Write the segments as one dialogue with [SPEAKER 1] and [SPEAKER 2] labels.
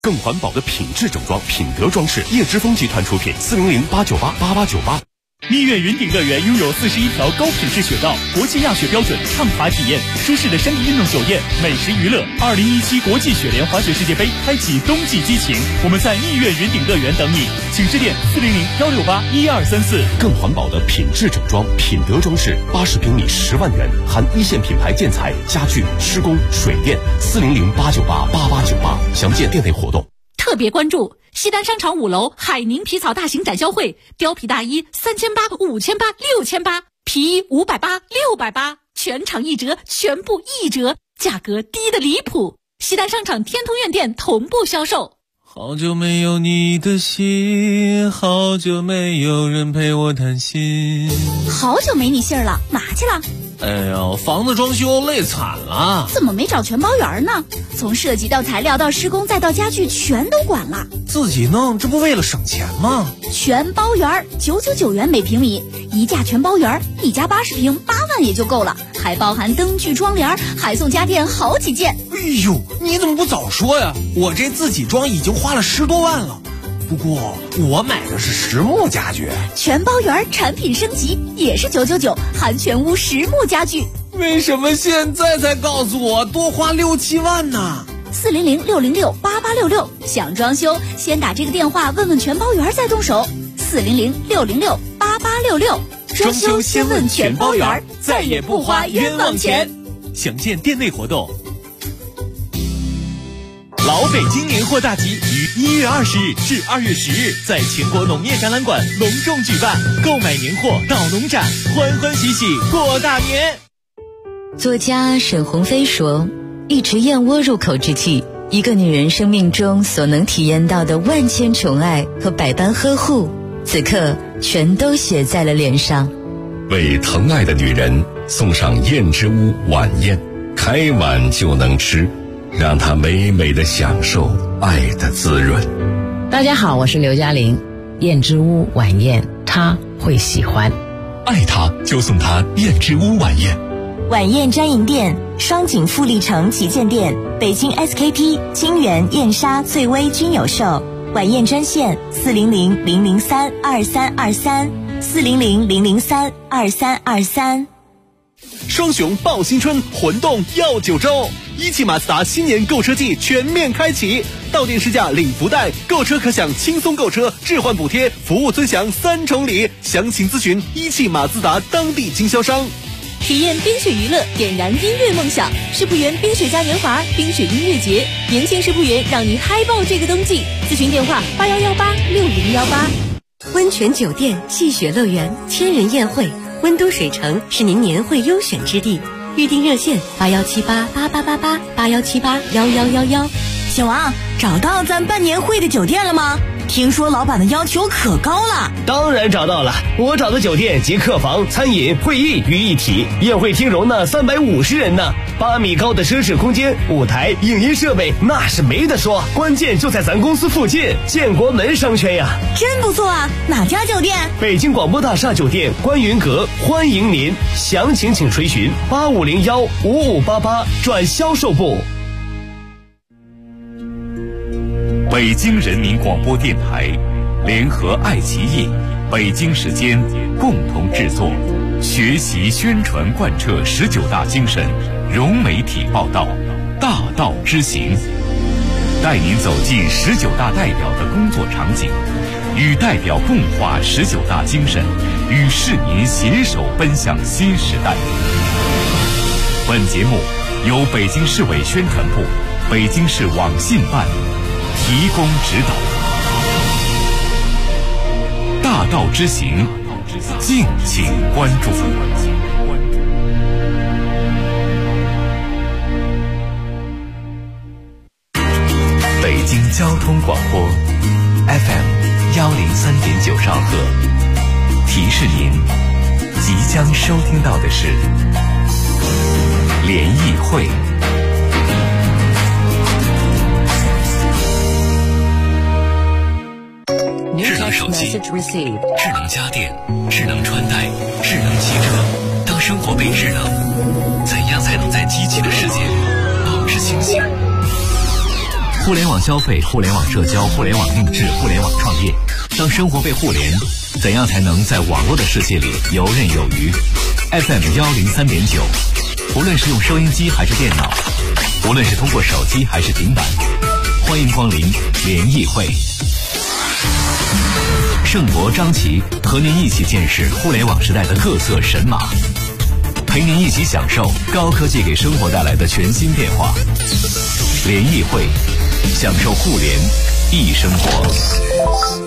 [SPEAKER 1] 更环保的品质整装，品德装饰，叶之峰集团出品，400-898-8898。
[SPEAKER 2] 蜜月云顶乐园拥有41条高品质雪道，国际亚雪标准，畅滑体验，舒适的山地运动酒店，美食娱乐。2017国际雪联滑雪世界杯开启冬季激情，我们在蜜月云顶乐园等你，请致电400-168-1234。
[SPEAKER 1] 更环保的品质整装，品德装饰，80平米10万元，含一线品牌建材、家具、施工、水电。400-898-8898，详见店内活动。
[SPEAKER 3] 特别关注西单商场5楼海宁皮草大型展销会，貂皮大衣3800、5800、6800，皮衣580、680，全场1折，全部1折，价格低得离谱。西单商场天通苑店同步销售。
[SPEAKER 4] 好久没有你的信，好久没有人陪我谈心。
[SPEAKER 5] 好久没你信儿了，哪去了？
[SPEAKER 4] 哎呀，房子装修累惨了。
[SPEAKER 5] 怎么没找全包圆呢？从设计到材料到施工再到家具全都管了。
[SPEAKER 4] 自己弄，这不为了省钱吗？
[SPEAKER 5] 全包圆999元每平米，一价全包圆，一家80平8万也就够了，还包含灯具窗帘，还送家电好几件。
[SPEAKER 4] 哎呦，你怎么不早说呀？我这自己装已经花了10多万了。不过我买的是实木家具，
[SPEAKER 5] 全包圆产品升级也是999，含全屋实木家具。
[SPEAKER 4] 为什么现在才告诉我多花6、7万呢
[SPEAKER 5] ？400-606-8866，想装修先打这个电话问问全包圆再动手。400-606-8866，
[SPEAKER 2] 装修先问全包圆，再也不花冤枉钱。详见店内活动。老北京年货大集于1月20日至2月10日在全国农业展览馆隆重举办，购买年货到农展，欢欢喜喜过大年。
[SPEAKER 6] 作家沈鸿飞说，一池燕窝入口之际，一个女人生命中所能体验到的万千宠爱和百般呵护，此刻全都写在了脸上。
[SPEAKER 7] 为疼爱的女人送上燕之屋晚宴，开碗就能吃，让她美美的享受爱的滋润。
[SPEAKER 8] 大家好，我是刘嘉玲。燕之屋晚宴，她会喜欢。
[SPEAKER 7] 爱她就送她燕之屋晚宴。
[SPEAKER 9] 晚宴专营店：双井富力城旗舰店、北京 SKP、金源、燕莎、翠微均有售。晚宴专线400-003-2323，400-003-2323。
[SPEAKER 2] 双雄报新春，魂动耀9州。一汽马自达新年购车季全面开启，到店试驾领福袋，购车可享轻松购车、置换补贴、服务尊享3重礼。详情咨询一汽马自达当地经销商。
[SPEAKER 3] 体验冰雪娱乐，点燃音乐梦想。世博园冰雪嘉年华、冰雪音乐节，年轻世博园让你嗨爆这个冬季。咨询电话81186018。
[SPEAKER 10] 温泉酒店、戏雪乐园、千人宴会，温都水城是您年会优选之地。预订热线81788888，81781111。
[SPEAKER 11] 小王，找到咱办年会的酒店了吗？听说老板的要求可高了。
[SPEAKER 12] 当然找到了，我找的酒店集客房、餐饮、会议于一体，宴会厅容纳350人呢，8米高的奢侈空间，舞台、影音设备那是没得说，关键就在咱公司附近，建国门商圈呀。
[SPEAKER 11] 真不错啊，哪家酒店？
[SPEAKER 12] 北京广播大厦酒店观云阁，欢迎您，详情请垂询8501-5588转销售部。
[SPEAKER 13] 北京人民广播电台联合爱奇艺、北京时间共同制作，学习宣传贯彻19大精神，融媒体报道，大道之行，带您走进19大代表的工作场景，与代表共话19大精神，与市民携手奔向新时代。本节目由北京市委宣传部、北京市网信办提供指导。大道之行，敬请关注。北京交通广播 FM103.9兆赫，提示您即将收听到的是联谊会。智能手机、智能家电、智能穿戴、智能汽车，当生活被智能，怎样才能在机器的世界保持清醒？
[SPEAKER 14] 互联网消费、互联网社交、互联网定制、互联网创业。当生活被互联，怎样才能在网络的世界里游刃有余 ？FM 103.9，无论是用收音机还是电脑，无论是通过手机还是平板，欢迎光临联谊会。盛博、张琪和您一起见识互联网时代的各色神马，陪您一起享受高科技给生活带来的全新变化。联谊会，享受互联易生活。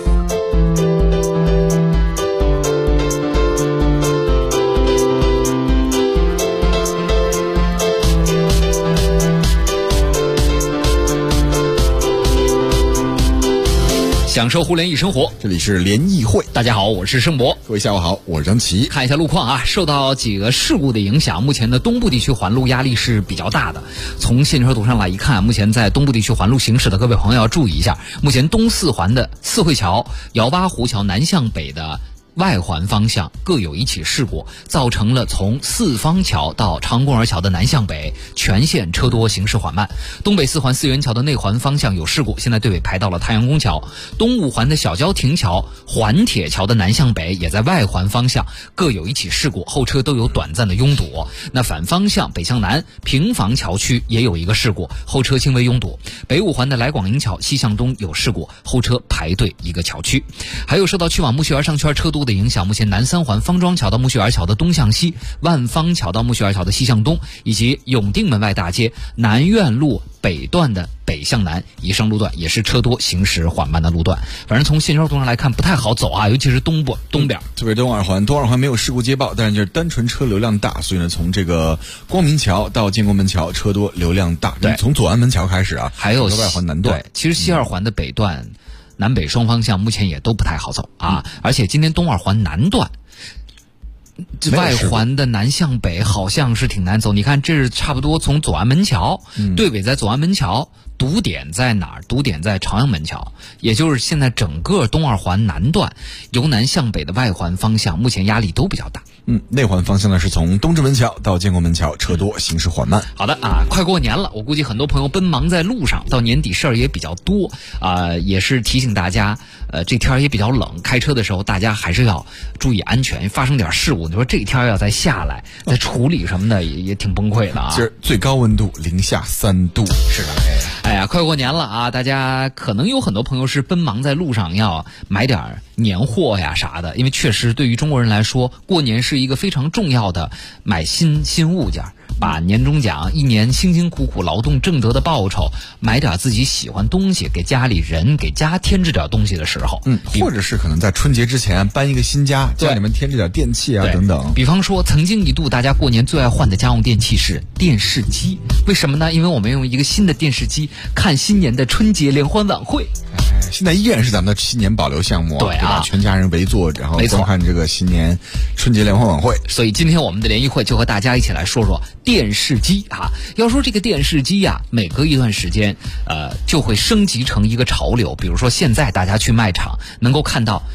[SPEAKER 14] 享受互联易生活，
[SPEAKER 15] 这里是联谊会。
[SPEAKER 14] 大家好，我是盛博。
[SPEAKER 15] 各位下午好，我是张琪。
[SPEAKER 14] 看一下路况啊，受到几个事故的影响，目前的东部地区环路压力是比较大的。从现车图上来一看，目前在东部地区环路行驶的各位朋友要注意一下，目前东四环的四惠桥、姚八湖桥南向北的外环方向各有一起事故，造成了从四方桥到长公园桥的南向北全线车多，行驶缓慢。东北四环四元桥的内环方向有事故，现在队尾排到了太阳宫桥。东五环的小郊亭桥、环铁桥的南向北也在外环方向各有一起事故，后车都有短暂的拥堵。那反方向北向南平房桥区也有一个事故，后车轻微拥堵。北五环的来广营桥西向东有事故，后车排队一个桥区。还有受到去往木樨园商圈车多的影响，目前南三环方庄桥到木樨园桥的东向西、万方桥到木樨园桥的西向东，以及永定门外大街南苑路北段的北向南以上路段也是车多，行驶缓慢的路段。反正从现车图上来看不太好走啊，尤其是东边。
[SPEAKER 15] 特别东二环没有事故接报，但是就是单纯车流量大，所以呢，从这个光明桥到建国门桥车多流量大。
[SPEAKER 14] 对，
[SPEAKER 15] 从左安门桥开始啊，
[SPEAKER 14] 还有
[SPEAKER 15] 外环南段。
[SPEAKER 14] 对，其实西二环的北段。南北双方向目前也都不太好走啊，而且今天东二环南段外环的南向北好像是挺难走。你看这是差不多从左安门桥对尾在左安门桥，堵点在哪儿？堵点在朝阳门桥，也就是现在整个东二环南段由南向北的外环方向目前压力都比较大。
[SPEAKER 15] 内环方向呢是从东直门桥到建国门桥车多，行驶缓慢。
[SPEAKER 14] 好的啊，快过年了，我估计很多朋友奔忙在路上，到年底事儿也比较多啊，也是提醒大家，这天也比较冷，开车的时候大家还是要注意安全，发生点事故，你说这天要再下来再处理什么的也挺崩溃的啊。
[SPEAKER 15] 今儿最高温度零下3度。
[SPEAKER 14] 是的，哎呀，快过年了啊，大家可能有很多朋友是奔忙在路上要买点年货呀啥的，因为确实对于中国人来说，过年是一个非常重要的买新物件，把年终奖一年辛辛苦苦劳动挣得的报酬买点自己喜欢东西，给家里人给家添置点东西的时候，
[SPEAKER 15] 或者是可能在春节之前搬一个新家，家里面添置点电器啊等等。
[SPEAKER 14] 比方说曾经一度大家过年最爱换的家用电器是电视机，为什么呢？因为我们用一个新的电视机看新年的春节联欢晚会。
[SPEAKER 15] 现在依然是咱们的新年保留项目，
[SPEAKER 14] 对
[SPEAKER 15] 吧？全家人围坐，然后观看这个新年春节联欢晚会。
[SPEAKER 14] 所以今天我们的联谊会就和大家一起来说说电视机啊。要说这个电视机啊，每隔一段时间，就会升级成一个潮流。比如说现在大家去卖场能够看到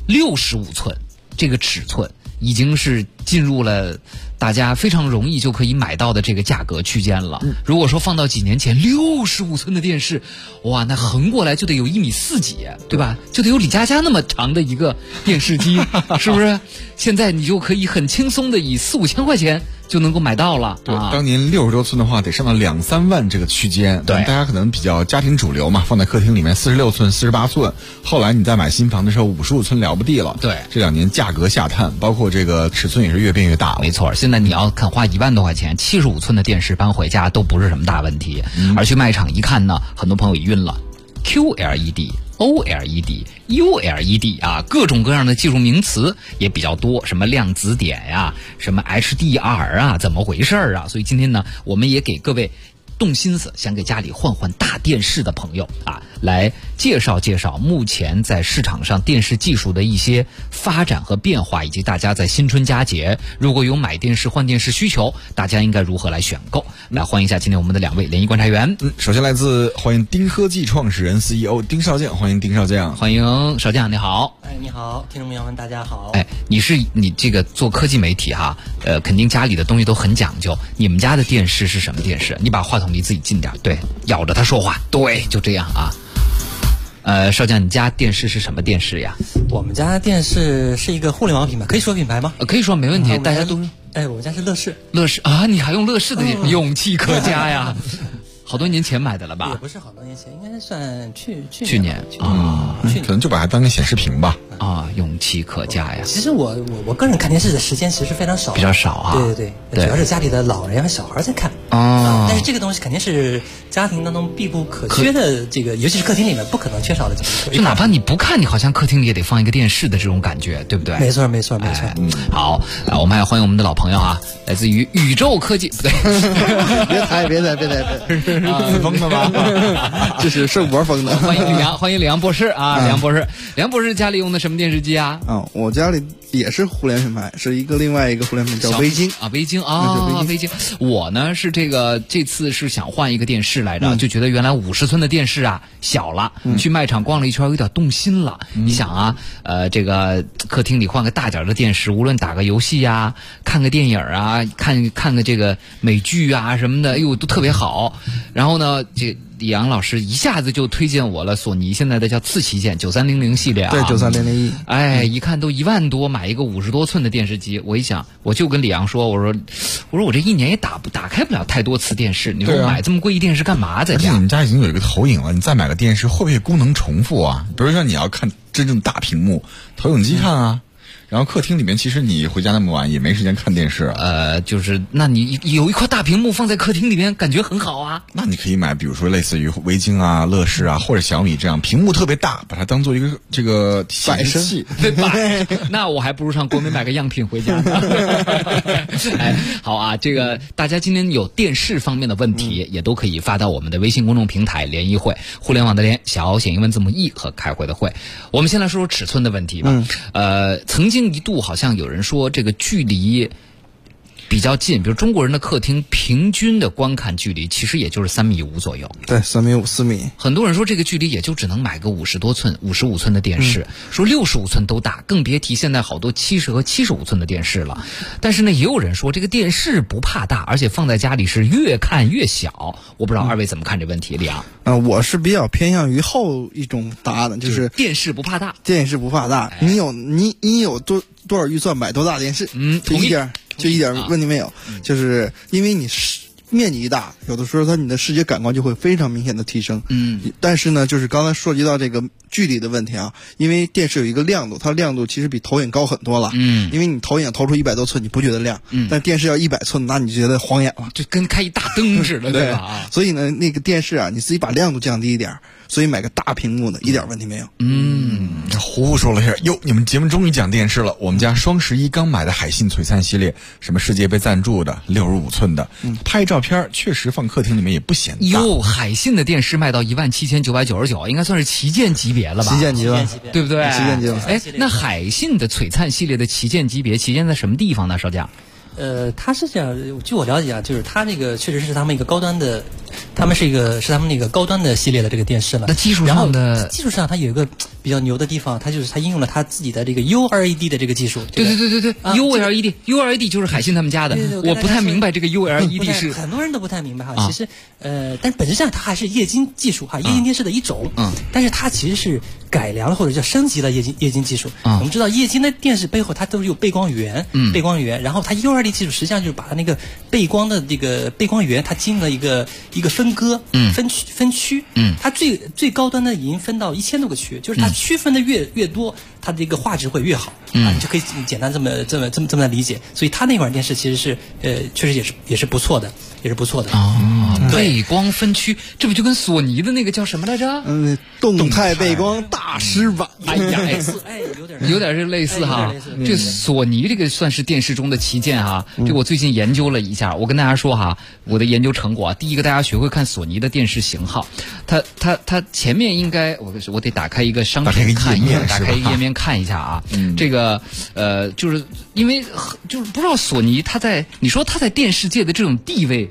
[SPEAKER 14] 65寸这个尺寸，已经是进入了大家非常容易就可以买到的这个价格区间了。如果说放到几年前，65寸的电视，哇，那横过来就得有1.4米几，对吧？就得有李佳佳那么长的一个电视机，是不是？现在你就可以很轻松的以4-5千块钱就能够买到了。
[SPEAKER 15] 对，当年60多寸的话，得上到2-3万这个区间。
[SPEAKER 14] 对，
[SPEAKER 15] 大家可能比较家庭主流嘛，放在客厅里面46寸、48寸。后来你再买新房的时候，55寸了不地了。
[SPEAKER 14] 对，
[SPEAKER 15] 这2年价格下探，包括这个尺寸也是越变越大了。
[SPEAKER 14] 没错，现在你要肯花1万多块钱，75寸的电视搬回家都不是什么大问题。而去卖场一看呢，很多朋友也晕了 ，QLED、OLED、ULED 啊，各种各样的技术名词也比较多，什么量子点呀，什么 HDR 啊，怎么回事啊？所以今天呢，我们也给各位动心思想给家里换大电视的朋友啊，来介绍介绍目前在市场上电视技术的一些发展和变化，以及大家在新春佳节如果有买电视换电视需求，大家应该如何来选购。来欢迎一下今天我们的2位联谊观察员。
[SPEAKER 15] 首先来自欢迎丁科技创始人 CEO 丁少将，欢迎丁少将。
[SPEAKER 14] 欢迎少将，你好。
[SPEAKER 16] 你好，听众朋友们大家好。
[SPEAKER 14] 你这个做科技媒体哈，肯定家里的东西都很讲究，你们家的电视是什么电视？你把话筒筒离自己近点，对，咬着它说话，对，就这样啊。少将，你家电视是什么电视呀？
[SPEAKER 16] 我们家电视是一个互联网品牌，可以说品牌吗？
[SPEAKER 14] 可以说，没问题，大家都。
[SPEAKER 16] 我们家是乐视。
[SPEAKER 14] 乐视啊，你还用乐视的勇气可嘉呀！好多年前买的了吧？
[SPEAKER 16] 也不是好多年前，应该算
[SPEAKER 14] 去年啊，
[SPEAKER 15] 可能就把它当个显示屏吧。
[SPEAKER 14] 啊，勇气可嘉呀！
[SPEAKER 16] 其实我个人看电视的时间其实非常少，
[SPEAKER 14] 比较少啊。
[SPEAKER 16] 对，主要是家里的老人和小孩在看但是这个东西肯定是家庭当中必不可缺的，这个尤其是客厅里面不可能缺少的这个。
[SPEAKER 14] 就哪怕你不看，你好像客厅里也得放一个电视的这种感觉，对不对？
[SPEAKER 16] 没错。
[SPEAKER 14] 好，我们还欢迎我们的老朋友啊，来自于宇宙科技，不对，
[SPEAKER 17] 别踩，
[SPEAKER 15] 自封的吧？
[SPEAKER 17] 这是圣博封的。
[SPEAKER 14] 欢迎李阳博士啊，李阳博士家里用的什么电视机啊？
[SPEAKER 17] 我家里也是互联品牌，是另外一个互联品牌叫微晶
[SPEAKER 14] 啊，微晶。我呢是这次是想换一个电视来着，就觉得原来50寸的电视啊小了，去卖场逛了一圈有点动心了。你想啊，这个客厅里换个大点的电视，无论打个游戏啊，看个电影啊，看个这个美剧啊什么的，都特别好。然后呢，这李阳老师一下子就推荐我了索尼现在的叫次旗舰9300系列啊，
[SPEAKER 17] 对9300E，
[SPEAKER 14] 一看都1万多，买一个50多寸的电视机，我一想，我就跟李阳说，我说我这一年也打开不了太多次电视，你说买这么贵一电视干嘛在家？
[SPEAKER 15] 而且你们家已经有一个投影了，你再买个电视会不会功能重复啊？比如说你要看真正大屏幕，投影机看啊。然后客厅里面，其实你回家那么晚也没时间看电视。
[SPEAKER 14] 就是那你有一块大屏幕放在客厅里面，感觉很好啊。
[SPEAKER 15] 那你可以买，比如说类似于微晶啊、乐视啊，或者小米这样屏幕特别大，把它当做一个这个显示器。
[SPEAKER 14] 那我还不如上国美买个样品回家呢。好啊，这个大家今天有电视方面的问题，也都可以发到我们的微信公众平台联谊会，互联网的联，小写英文字母 E 和开会的会。我们先来说说尺寸的问题吧。曾经一度好像有人说这个距离比较近，比如中国人的客厅平均的观看距离其实也就是3.5米左右。
[SPEAKER 17] 对，3.5米、4米。
[SPEAKER 14] 很多人说这个距离也就只能买个50多寸、55寸的电视，说65寸都大，更别提现在好多70和75寸的电视了。但是呢，也有人说这个电视不怕大，而且放在家里是越看越小。我不知道二位怎么看这问题，李阳？
[SPEAKER 17] 我是比较偏向于后一种答案的，就是
[SPEAKER 14] 电视不怕大。
[SPEAKER 17] 电视不怕大，你有多少预算买多大电视？就一点问题没有，就是因为你面积一大，有的时候你的视觉感官就会非常明显的提升。但是呢，就是刚才涉及到这个距离的问题啊，因为电视有一个亮度，它亮度其实比投影高很多了。因为你投影投出100多寸，你不觉得亮，但电视要100寸，那你就觉得晃眼了，
[SPEAKER 14] 就跟开一大灯似的，对吧？
[SPEAKER 17] 所以呢，那个电视啊，你自己把亮度降低一点，所以买个大屏幕的一点问题没有。
[SPEAKER 15] 胡说了一下，你们节目终于讲电视了。我们家双11刚买的海信璀璨系列，什么世界杯赞助的65寸的，拍照片确实放客厅里面也不显大。
[SPEAKER 14] 海信的电视卖到17999，应该算是旗舰级别了吧？
[SPEAKER 17] 旗舰级了，
[SPEAKER 14] 对不对？
[SPEAKER 17] 旗舰级了。
[SPEAKER 14] 那海信的璀璨系列的旗舰级别，旗舰在什么地方呢？少将？
[SPEAKER 16] 它是这样，据我了解啊，就是它这个确实是他们一个高端的，他们那个高端的系列的这个电视了。
[SPEAKER 14] 那技术上
[SPEAKER 16] 它有一个比较牛的地方，它应用了它自己的这个 ULED 的这个技术。
[SPEAKER 14] 对，ULED 就是海信他们家的。我不太明白这个 ULED 是
[SPEAKER 16] 很多人都不太明白哈。其实但是本质上它还是液晶技术哈，液晶电视的一种。但是它其实是改良了或者叫升级了液晶技术。我们知道液晶的电视背后它都是有背光源，然后它 ULED技术实际上就是把它那个背光的这个背光源，它进行了一个分割、分区。它最高端的已经分到1000多个区，就是它区分的越多，它的这个画质会越好。你就可以简单这么来理解。所以它那款电视其实是确实也是不错的，
[SPEAKER 14] 背光分区，这不就跟索尼的那个叫什么来着？
[SPEAKER 17] 动态背光大师版。
[SPEAKER 14] 有点是类似哈。这索尼这个算是电视中的旗舰哈。这我最近研究了一下，我跟大家说哈，我的研究成果啊，第一个大家学会看索尼的电视型号，它前面应该我得打开一个商品看一下，打开一个页面看一下啊。这个就是因为就是不知道索尼你说它在电视界的这种地位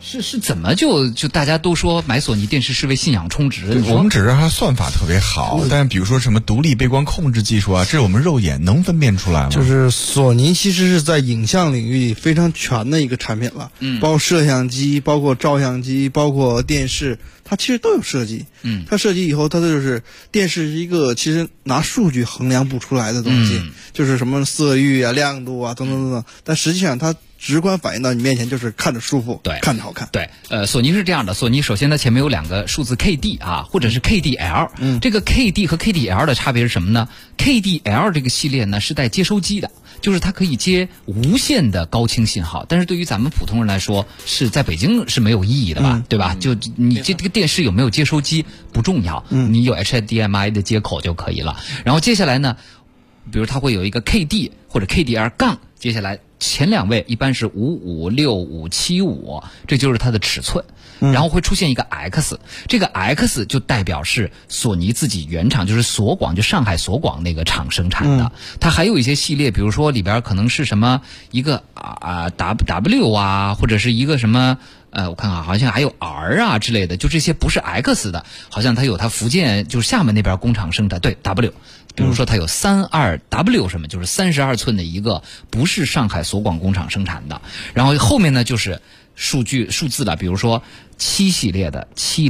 [SPEAKER 14] 是怎么就大家都说买索尼电视是为信仰充值？
[SPEAKER 15] 我们只是它算法特别好，但比如说什么独立背光控制技术啊，这是我们肉眼能分辨出来吗？
[SPEAKER 17] 就是索尼其实是在影像领域里非常全的一个产品了，包括摄像机，包括照相机，包括电视，它其实都有设计。它设计以后，它就是电视是一个其实拿数据衡量不出来的东西，就是什么色域啊、亮度啊等等等等，但实际上它直观反映到你面前就是看着舒服，
[SPEAKER 14] 对，
[SPEAKER 17] 看着好看。
[SPEAKER 14] 对，索尼是这样的，索尼首先它前面有2个数字 KD 啊，或者是 KDL。这个 KD 和 KDL 的差别是什么呢？ KDL 这个系列呢是带接收机的，就是它可以接无线的高清信号，但是对于咱们普通人来说，是在北京是没有意义的吧，对吧？就你这个电视有没有接收机不重要，你有 HDMI 的接口就可以了。然后接下来呢，比如它会有一个 KD 或者 KDL 杠，接下来前2位一般是556575，这就是它的尺寸。然后会出现一个 X， 这个 X 就代表是索尼自己原厂，就是索广，就上海索广那个厂生产的。它还有一些系列，比如说里边可能是什么一个W 啊，或者是一个什么我看看好像还有 R 啊之类的，就这些不是 X 的，好像它有它福建就是厦门那边工厂生产，对 W。比如说它有32W 什么，就是32寸的一个，不是上海索广工厂生产的。然后后面呢就是数字了，比如说7系列的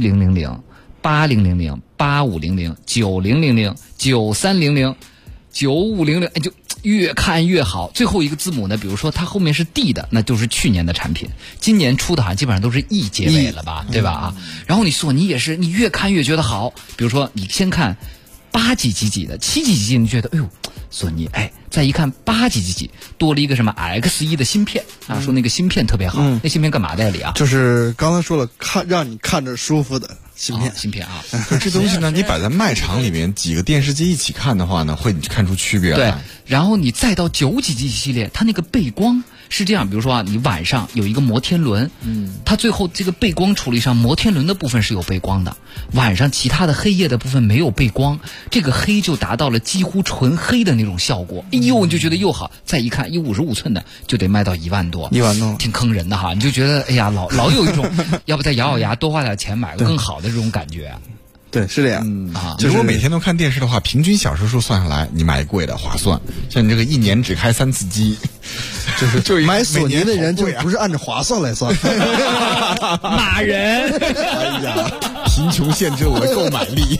[SPEAKER 14] 7000、8000、8500、9000、9300、9500，就越看越好。最后一个字母呢，比如说它后面是 D 的，那就是去年的产品，今年出的好像基本上都是 E 结尾了吧，对吧？然后你索尼也是，你越看越觉得好。比如说你先看8几几几的，7几几几，你觉得哎呦，索尼再一看8几几几，多了一个什么 X1 的芯片啊，说那个芯片特别好，那芯片干嘛的呀？里啊，
[SPEAKER 17] 就是刚才说了，让你看着舒服的芯片
[SPEAKER 14] 啊。
[SPEAKER 15] 可是这东西呢，你摆在卖场里面几个电视机一起看的话呢，会看出区别来。
[SPEAKER 14] 对，然后你再到9几几系列，它那个背光是这样，比如说啊，你晚上有一个摩天轮，它最后这个背光处理上，摩天轮的部分是有背光的，晚上其他的黑夜的部分没有背光，这个黑就达到了几乎纯黑的那种效果。哎呦，你就觉得又好，再一看，一55寸的就得卖到1万多
[SPEAKER 17] ，1万多，
[SPEAKER 14] 挺坑人的哈。你就觉得哎呀，老有一种要不再咬咬牙多花点钱买个更好的这种感觉。
[SPEAKER 17] 对，是这样
[SPEAKER 15] 如果每天都看电视的话，平均小时数算下来，你买贵的划算。像你这个1年只开3次机，就
[SPEAKER 17] 买索尼的人就不是按照划算来算，
[SPEAKER 14] 骂人。
[SPEAKER 15] 哎呀，贫穷限制我的购买力。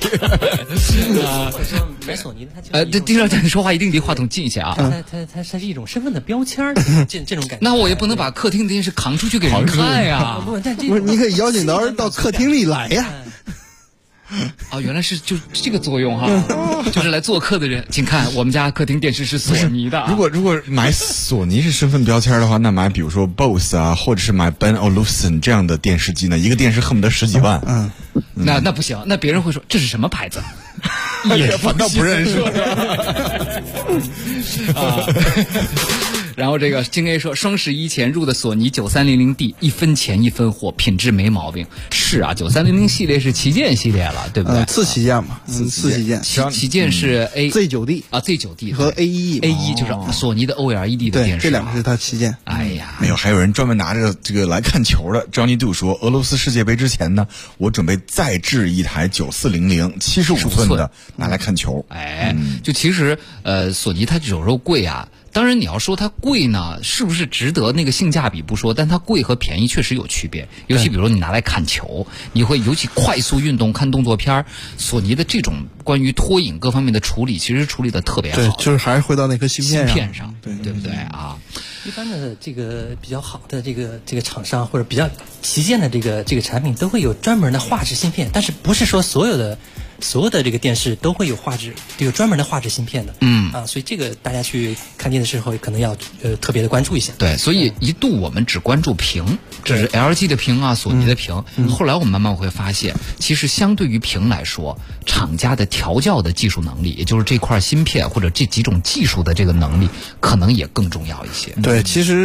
[SPEAKER 16] 买索尼的他
[SPEAKER 14] 这丁少你说话一定离话筒近一些啊。
[SPEAKER 16] 它是一种身份的标签，这种感觉。
[SPEAKER 14] 那我也不能把客厅的电视扛出去给人看呀。
[SPEAKER 17] 不是，你可以邀请到客厅里来呀。
[SPEAKER 14] 原来是就这个作用哈，就是来做客的人，请看我们家客厅电视是索尼的。
[SPEAKER 15] 如果买索尼是身份标签的话，那买比如说 BOSS 啊，或者是买 Ben-Olufsen 这样的电视机呢，一个电视恨不得10几万。
[SPEAKER 14] 那不行，那别人会说这是什么牌子？
[SPEAKER 15] 也反倒不认识。
[SPEAKER 14] 然后这个金 A 说，双11前入的索尼 9300D， 1分钱1分货，品质没毛病。是啊，9300系列是旗舰系列了，对不对？
[SPEAKER 17] 次旗舰嘛，次旗舰。
[SPEAKER 14] 旗舰是
[SPEAKER 17] Z9D
[SPEAKER 14] 啊 ，Z9D
[SPEAKER 17] 和 A1
[SPEAKER 14] 就是索尼的 OLED 的电视。
[SPEAKER 17] 这两个是它旗舰。
[SPEAKER 14] 哎呀，
[SPEAKER 15] 没有，还有人专门拿着这个来看球的。Johnny Do 说，俄罗斯世界杯之前呢，我准备再制一台9400 75寸的拿来看球。
[SPEAKER 14] 就其实索尼它有时候贵啊。当然你要说它贵呢，是不是值得那个性价比不说，但它贵和便宜确实有区别。尤其比如说你拿来看球，你会尤其快速运动看动作片，索尼的这种关于拖影各方面的处理，其实处理的特别好。
[SPEAKER 17] 对，就是还是回到那颗芯片
[SPEAKER 14] 上，对不对啊？
[SPEAKER 16] 一般的这个比较好的这个厂商或者比较旗舰的这个产品都会有专门的画质芯片，但是不是说所有的这个电视都会有这个专门的画质芯片的。所以这个大家去看电视的时候可能要特别的关注一下。
[SPEAKER 14] 对，所以一度我们只关注屏，这是 LG 的屏啊，索尼的屏。后来我们慢慢会发现，其实相对于屏来说，厂家的调教的技术能力，也就是这块芯片或者这几种技术的这个能力，可能也更重要一些。
[SPEAKER 17] 对，其实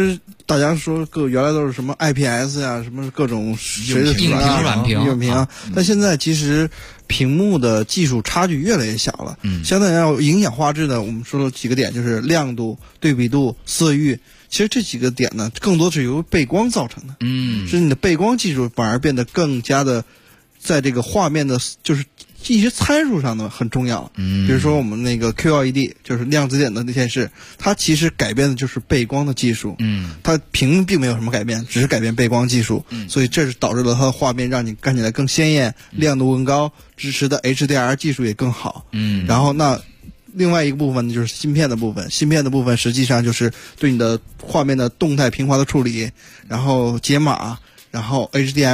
[SPEAKER 17] 大家说原来都是什么 IPS 呀，什么各种谁的
[SPEAKER 14] 硬屏、软屏、
[SPEAKER 17] 硬屏啊，但现在其实屏幕的技术差距越来越小了。相对要影响画质的，我们说了几个点，就是亮度、对比度、色域。其实这几个点呢，更多是由背光造成的。是你的背光技术反而变得更加的，在这个画面的，就是一些参数上呢很重要。比如说我们那个 QLED， 就是量子点的电视，它其实改变的就是背光的技术。它屏并没有什么改变，只是改变背光技术。所以这是导致了它的画面让你看起来更鲜艳，亮度更高，支持的 HDR 技术也更好。然后那另外一个部分呢，就是芯片的部分。芯片的部分实际上就是对你的画面的动态平滑的处理，然后解码，然后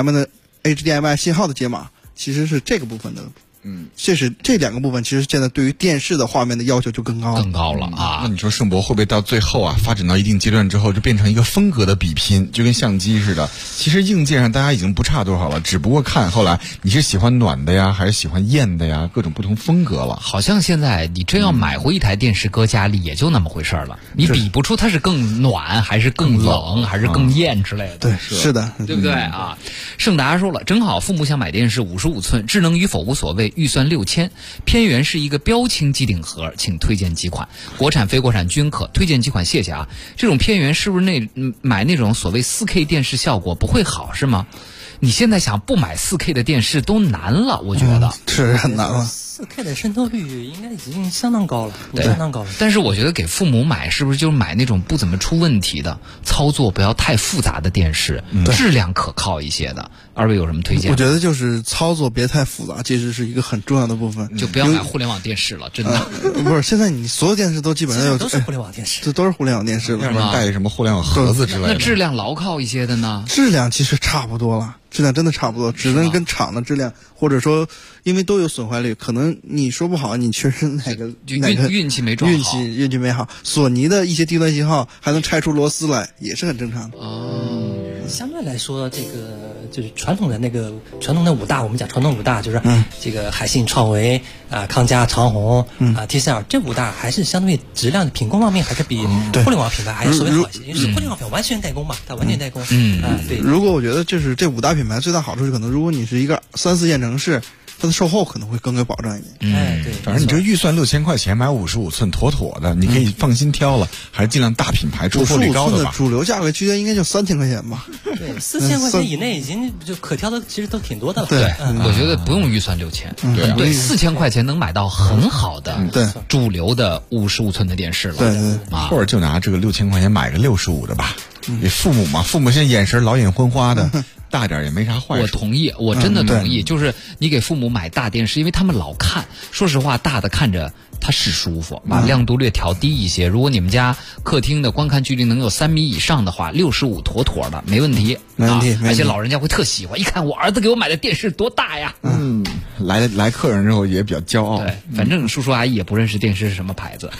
[SPEAKER 17] HDMI 信号的解码，其实是这个部分的。这两个部分，其实现在对于电视的画面的要求就更高
[SPEAKER 14] 了啊！
[SPEAKER 15] 那你说盛博会不会到最后啊，发展到一定阶段之后，就变成一个风格的比拼，就跟相机似的？其实硬件上大家已经不差多少了，只不过看后来你是喜欢暖的呀，还是喜欢艳的呀，各种不同风格了。
[SPEAKER 14] 好像现在你真要买回一台电视搁家里，也就那么回事了。你比不出它是更暖还是更冷还是更艳之类的。
[SPEAKER 17] 对，是的，
[SPEAKER 14] 对不对啊？盛达说了，正好父母想买电视55寸，智能与否无所谓，预算6000，偏圆是一个标清机顶盒，请推荐几款，国产非国产均可，推荐几款谢谢啊。这种偏圆是不是买那种所谓 4K 电视效果不会好是吗？你现在想不买 4K 的电视都难了，我觉得
[SPEAKER 17] 是很难了。
[SPEAKER 16] 4K 的渗透率应该已经相当高了，相当高了。
[SPEAKER 14] 但是我觉得给父母买是不是就是买那种不怎么出问题的、操作不要太复杂的电视，质量可靠一些的？二位有什么推荐？
[SPEAKER 17] 我觉得就是操作别太复杂，其实是一个很重要的部分。
[SPEAKER 14] 就不要买互联网电视了，真的。
[SPEAKER 17] 不是，现在你所有电视都基本上
[SPEAKER 16] 都是互联网电视，
[SPEAKER 17] 这都是互联网电视了，
[SPEAKER 15] 要不然带什么互联网盒子之类的。
[SPEAKER 14] 那质量牢靠一些的呢？
[SPEAKER 17] 质量其实差不多了。质量真的差不多，只能跟厂的质量，或者说因为都有损坏率，可能你说不好，你确实哪个
[SPEAKER 14] 运气没撞好，
[SPEAKER 17] 运气没好。索尼的一些低端型号还能拆出螺丝来，也是很正常的。
[SPEAKER 16] 相对来说，这个就是传统的五大，我们讲传统五大就是这个海信、创维康佳、长虹TCL 这五大还是相对质量的品控方面还是比互联网品牌还是稍微好一些，因为是互联网品牌完全代工嘛，它完全代工。对。
[SPEAKER 17] 如果我觉得就是这五大品牌最大好处是可能，如果你是一个3、4线城市，它的售后可能会更有保障一
[SPEAKER 16] 点。对。
[SPEAKER 15] 反正你这预算6000块钱买55寸妥妥的，你可以放心挑了，还是尽量大品牌出货率高的吧。
[SPEAKER 17] 主流价格区间应该就3000块钱吧。
[SPEAKER 16] 对，4000块钱以内已经就可挑的其实都挺多的了。
[SPEAKER 14] 对，我觉得不用预算6000。对，4000块钱能买到很好的主流的55寸的电视了。
[SPEAKER 17] 对，
[SPEAKER 15] 或者就拿这个6000块钱买个65的吧。给父母嘛，父母现在眼神老眼昏花的。大点也没啥坏处。
[SPEAKER 14] 我同意，我真的同意。就是你给父母买大电视，因为他们老看。说实话，大的看着它是舒服，把亮度略调低一些。如果你们家客厅的观看距离能有3米以上的话，65妥妥的，没问题。
[SPEAKER 17] 没问题。
[SPEAKER 14] 而且老人家会特喜欢，一看我儿子给我买的电视多大呀！
[SPEAKER 15] 来客人之后也比较骄傲。
[SPEAKER 14] 对，反正叔叔阿姨也不认识电视是什么牌子。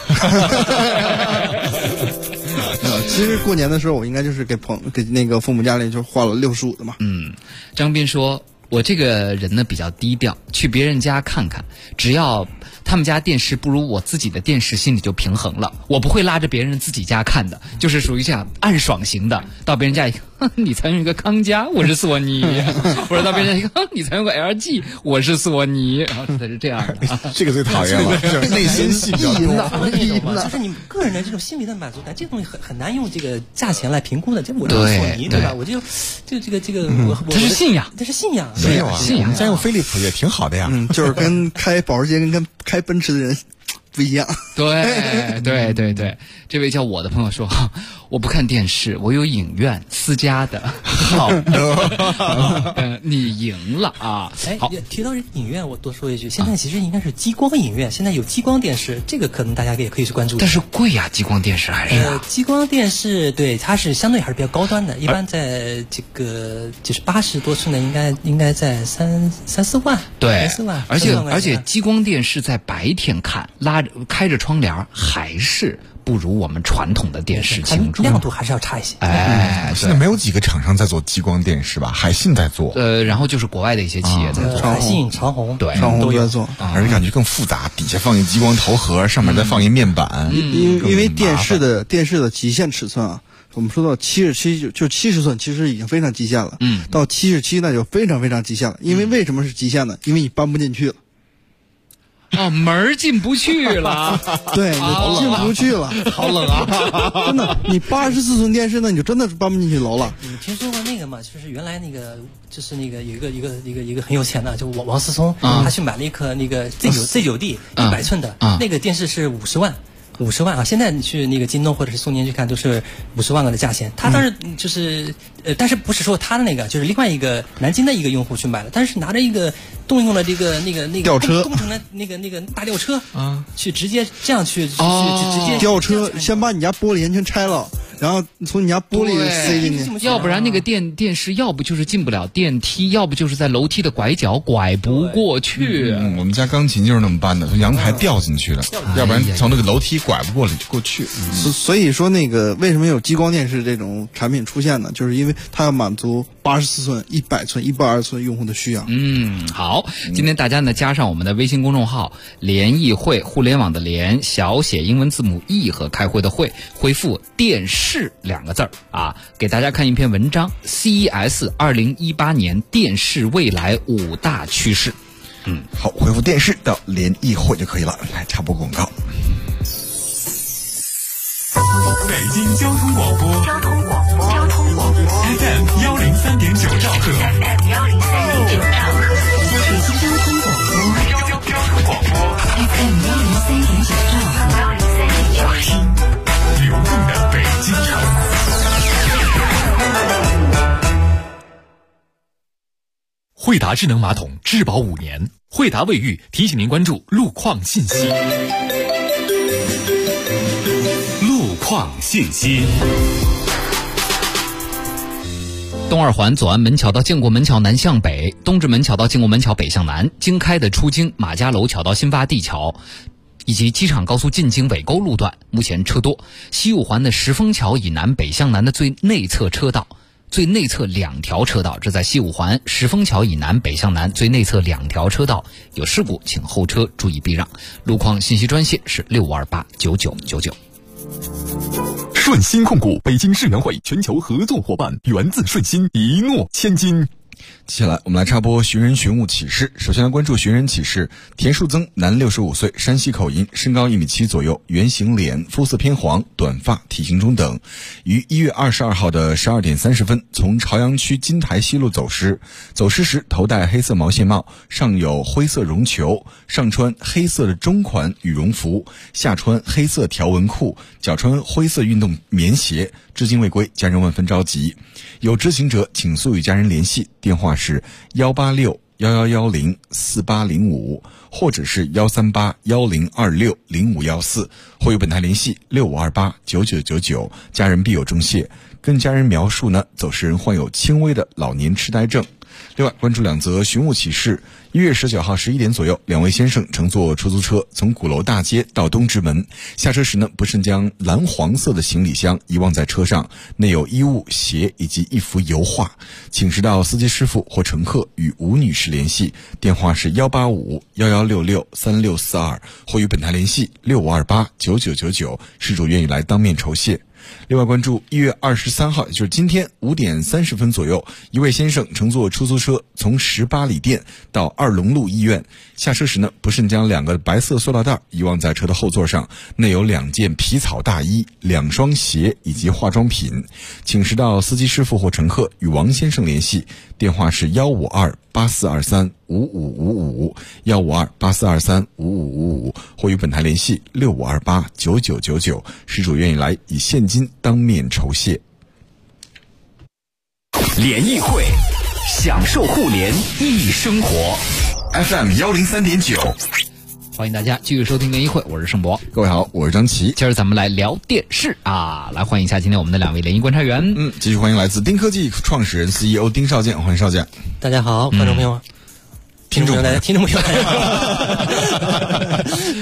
[SPEAKER 17] 其实过年的时候，我应该就是给那个父母家里就花了65的嘛。
[SPEAKER 14] 张斌说，我这个人呢比较低调，去别人家看看，只要他们家电视不如我自己的电视，心里就平衡了。我不会拉着别人自己家看的，就是属于这样暗爽型的。到别人家一看，你才用一个康佳，我是索尼；或者到别人家一看，你才用个 LG， 我是索尼。然后他是这样的，
[SPEAKER 15] 这个最讨厌了，内心戏比较多。
[SPEAKER 16] 就是你个人的这种心理的满足感，这个东西很难用这个价钱来评估的。这我就是索尼，对吧？我就这个，
[SPEAKER 14] 这是信仰，
[SPEAKER 16] 这是信仰。
[SPEAKER 15] 没有啊，信仰。我们家用飞利浦也挺好的呀。
[SPEAKER 17] 就是跟开保时捷跟开奔驰的人不一样。
[SPEAKER 14] 对，这位叫我的朋友说，我不看电视，我有影院私家的。好的，你赢了啊！
[SPEAKER 16] 好，提到影院，我多说一句，现在其实应该是激光影院，现在有激光电视，这个可能大家也可以去关注。
[SPEAKER 14] 但是贵呀，激光电视还是
[SPEAKER 16] 激光电视，对，它是相对还是比较高端的，一般在这个就是80多寸的，应该在3、4万，
[SPEAKER 14] 对
[SPEAKER 16] ，3、4万。
[SPEAKER 14] 而且激光电视在白天看，开着窗帘还是不如我们传统的电视清楚，
[SPEAKER 16] 亮度还是要差一些。
[SPEAKER 15] 现在没有几个厂商在做激光电视吧？海信在做，
[SPEAKER 14] 然后就是国外的一些企业在做，
[SPEAKER 16] 海信、长虹，
[SPEAKER 14] 对，
[SPEAKER 17] 长虹都在做，
[SPEAKER 15] 而且感觉更复杂，底下放一激光头盒，上面再放一面板，
[SPEAKER 17] 因为电视的极限尺寸啊。 我们说到77就70寸，其实已经非常极限了。到77那就非常非常极限了。因为为什么是极限呢？因为你搬不进去了。
[SPEAKER 14] 门进不去了。
[SPEAKER 17] 对，你进不去了，
[SPEAKER 14] 好冷啊！
[SPEAKER 17] 真的，你84寸电视呢，你就真的是搬不进去楼了。
[SPEAKER 16] 你听说过那个吗？就是原来那个，就是那个有一个很有钱的，就王思聪，他去买了一颗那个 Z9D 100寸的，那个电视是50万啊！现在你去那个京东或者是苏宁去看，都是50万的价钱。他当时就是但是不是说他的那个，就是另外一个南京的一个用户去买了，但是拿着一个动用了这个那个
[SPEAKER 17] 吊车
[SPEAKER 16] 工程的那个大吊车去直接这样去直接
[SPEAKER 17] 吊车，先把你家玻璃全拆了。然后从你家玻璃塞进去，
[SPEAKER 14] 要不然那个电视要不就是进不了电梯，要不就是在楼梯的拐角拐不过去。
[SPEAKER 15] 我们家钢琴就是那么搬的，从阳台掉进去的，要不然从那个楼梯拐不过去。
[SPEAKER 17] 所以说那个为什么有激光电视这种产品出现呢？就是因为它要满足84寸、100寸、120寸用户的需要。
[SPEAKER 14] 好，今天大家呢加上我们的微信公众号“联谊会”，互联网的联，小写英文字母 E 和开会的会，回复电视2个字给大家看一篇文章 CES 2018年电视未来5大趋势。
[SPEAKER 15] 好，回复电视到联谊会就可以了。来插播广告。
[SPEAKER 13] 北京交通广播FM 103.9兆赫，北京交通广播 FM 103.9兆赫，听流动的北京城。惠达智能马桶质保5年，惠达卫浴提醒您关注路况信息。路况信息。
[SPEAKER 14] 东二环左安门桥到建国门桥南向北，东直门桥到建国门桥北向南，经开的出京马家楼桥到新发地桥以及机场高速进京尾沟路段目前车多。西五环的石峰桥以南北向南的最内侧2条车道，这在西五环石峰桥以南北向南最内侧2条车道有事故，请后车注意避让。路况信息专线是65289999。
[SPEAKER 13] 顺鑫控股北京世园会全球合作伙伴，源自顺鑫，一诺千金。
[SPEAKER 15] 接下来我们来插播寻人寻物启事。首先来关注寻人启事。田树增，男65岁，山西口音，身高1.7米左右，圆形脸，肤色偏黄，短发，体型中等。于1月22号的12点30分从朝阳区金台西路走失。走失时头戴黑色毛线帽，上有灰色绒球，上穿黑色的中款羽绒服，下穿黑色条纹裤，脚穿灰色运动棉鞋，至今未归，家人万分着急。有知情者请速与家人联系，电话是186-1110-4805，或者是138-1026-0514，或与本台联系65289999，家人必有重谢。跟家人描述呢，走失人患有轻微的老年痴呆症。另外关注2则寻物启事。1月19号11点左右，2位先生乘坐出租车从鼓楼大街到东直门，下车时呢，不慎将蓝黄色的行李箱遗忘在车上，内有衣物、鞋以及一幅油画，请示到司机师傅或乘客与吴女士联系，电话是185-1166-3642，或与本台联系65289999，事主愿意来当面酬谢。另外关注1月23号，也就是今天5点30分左右，一位先生乘坐出租车从18里店到2龙路医院，下车时呢，不慎将2个白色塑料袋遗忘在车的后座上，内有2件皮草大衣、2双鞋以及化妆品，请示到司机师傅或乘客与王先生联系，电话是152-8423-5555，152-8423-5555，或与本台联系65289999，事主愿意来以现金当面酬谢。
[SPEAKER 13] 联谊会，享受互联易生活。
[SPEAKER 15] FM 103.9，
[SPEAKER 14] 欢迎大家继续收听联谊会，我是盛博。
[SPEAKER 15] 各位好，我是张琪。
[SPEAKER 14] 今儿咱们来聊电视来欢迎一下今天我们的2位联谊观察员。
[SPEAKER 15] 继续欢迎来自丁科技创始人 CEO 丁少健，欢迎少健。
[SPEAKER 16] 大家好，观众朋友们。听众朋友，
[SPEAKER 14] 好，还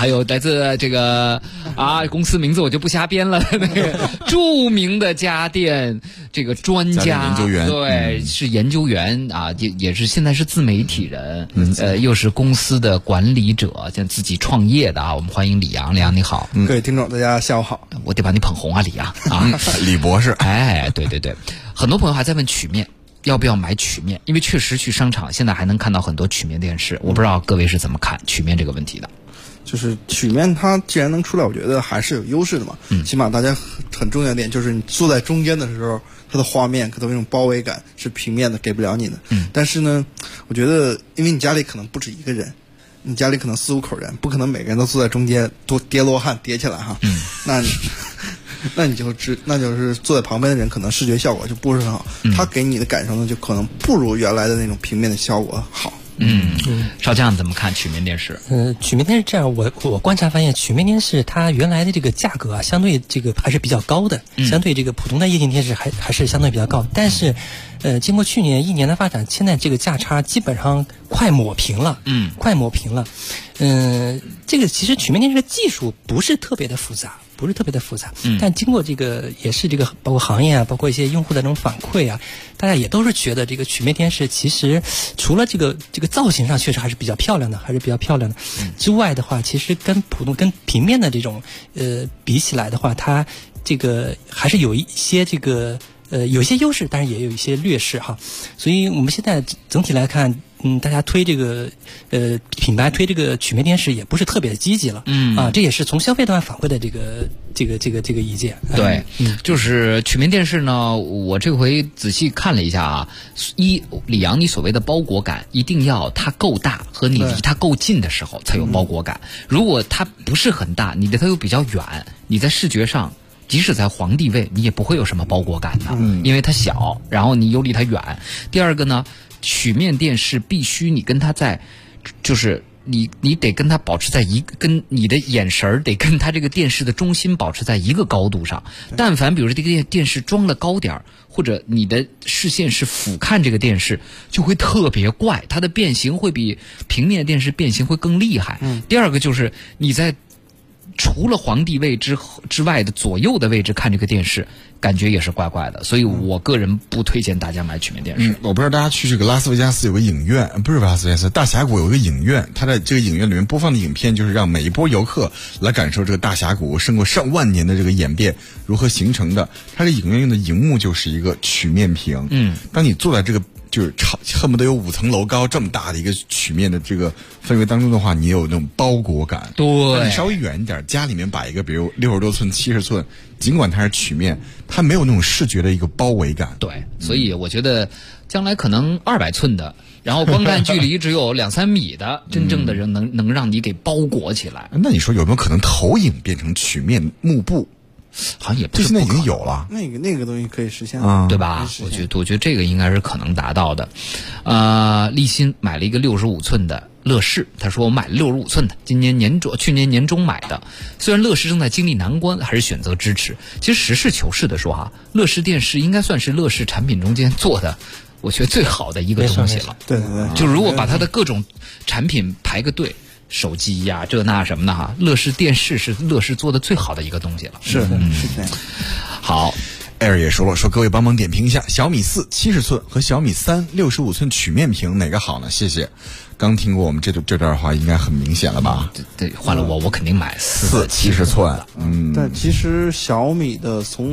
[SPEAKER 14] 有来自这个公司名字我就不瞎编了，那个著名的家电这个专家
[SPEAKER 15] 研究员，
[SPEAKER 14] 对，是研究员啊，也是现在是自媒体人，又是公司的管理者，现在自己创业的啊。我们欢迎李阳，李阳你好。
[SPEAKER 17] 各位听众大家下午好。
[SPEAKER 14] 我得把你捧红啊，李阳啊，
[SPEAKER 15] 李博士。
[SPEAKER 14] 哎，对对对，很多朋友还在问曲面。要不要买曲面？因为确实去商场现在还能看到很多曲面电视，我不知道各位是怎么看曲面这个问题的。
[SPEAKER 17] 就是曲面它既然能出来，我觉得还是有优势的嘛。起码大家很重要一点就是你坐在中间的时候，它的画面可能那种包围感是平面的给不了你的。但是呢，我觉得因为你家里可能不止一个人，你家里可能4、5口人，不可能每个人都坐在中间都叠罗汉叠起来哈。那就是坐在旁边的人可能视觉效果就不是很好，他给你的感受呢就可能不如原来的那种平面的效果好。
[SPEAKER 14] 少将怎么看曲面电视？
[SPEAKER 16] 曲面电视这样，我观察发现，曲面电视它原来的这个价格啊，相对这个还是比较高的，相对这个普通的液晶电视还是相对比较高。但是，经过去年1年的发展，现在这个价差基本上快抹平了。快抹平了。这个其实曲面电视的技术不是特别的复杂。但经过这个也是这个包括行业啊，包括一些用户的这种反馈啊，大家也都是觉得这个曲面电视其实除了这个造型上确实还是比较漂亮的，之外的话，其实跟平面的这种比起来的话，它这个还是有一些这个有一些优势，但是也有一些劣势哈。所以我们现在整体来看，大家推这个品牌推这个曲面电视也不是特别的积极了。这也是从消费端反馈的这个意见。
[SPEAKER 14] 对，就是曲面电视呢，我这回仔细看了一下啊，李阳，你所谓的包裹感，一定要它够大和你离它够近的时候才有包裹感。如果它不是很大，你离它又比较远，你在视觉上。即使在皇帝位，你也不会有什么包裹感的，因为它小，然后你又离它远。第二个呢，曲面电视必须你跟它在，就是你得跟它保持在跟你的眼神得跟它这个电视的中心保持在一个高度上。但凡比如说这个电视装了高点儿，或者你的视线是俯瞰这个电视，就会特别怪，它的变形会比平面电视变形会更厉害。第二个就是你在除了皇帝位之外的左右的位置看这个电视，感觉也是怪怪的，所以我个人不推荐大家买曲面电视。
[SPEAKER 15] 我不知道大家去这个拉斯维加斯有个影院，不是拉斯维加斯，大峡谷有个影院，它在这个影院里面播放的影片就是让每一波游客来感受这个大峡谷胜过上万年的这个演变如何形成的。它这影院用的荧幕就是一个曲面屏，当你坐在这个就是恨不得有5层楼高这么大的一个曲面的这个氛围当中的话，你有那种包裹感。
[SPEAKER 14] 对，
[SPEAKER 15] 你稍微远一点，家里面摆一个比如60多寸、70寸，尽管它是曲面，它没有那种视觉的一个包围感。
[SPEAKER 14] 对，所以我觉得将来可能200寸的，然后观看距离只有2、3米的，真正的人能让你给包裹起来。
[SPEAKER 15] 那你说有没有可能投影变成曲面幕布？
[SPEAKER 14] 好像也不是，
[SPEAKER 15] 现在已经有了，
[SPEAKER 17] 那个东西可以实现，
[SPEAKER 14] 对吧？我觉得这个应该是可能达到的。立新买了一个65寸的乐视，他说我买了65寸的，去年年中买的。虽然乐视正在经历难关，还是选择支持。其实实事求是的说哈，乐视电视应该算是乐视产品中间做的，我觉得最好的一个东西了。
[SPEAKER 17] 对，
[SPEAKER 14] 就如果把它的各种产品排个队。手机呀，这那什么的哈，乐视电视是乐视做的最好的一个东西了。
[SPEAKER 17] 是这样。
[SPEAKER 14] 好
[SPEAKER 15] ，Air 也说了，说各位帮忙点评一下小米4 70寸和小米3 65寸曲面屏哪个好呢？谢谢。刚听过我们这段话，应该很明显了吧？
[SPEAKER 14] 对，换了我肯定买4
[SPEAKER 15] 70寸。
[SPEAKER 17] 但其实小米的从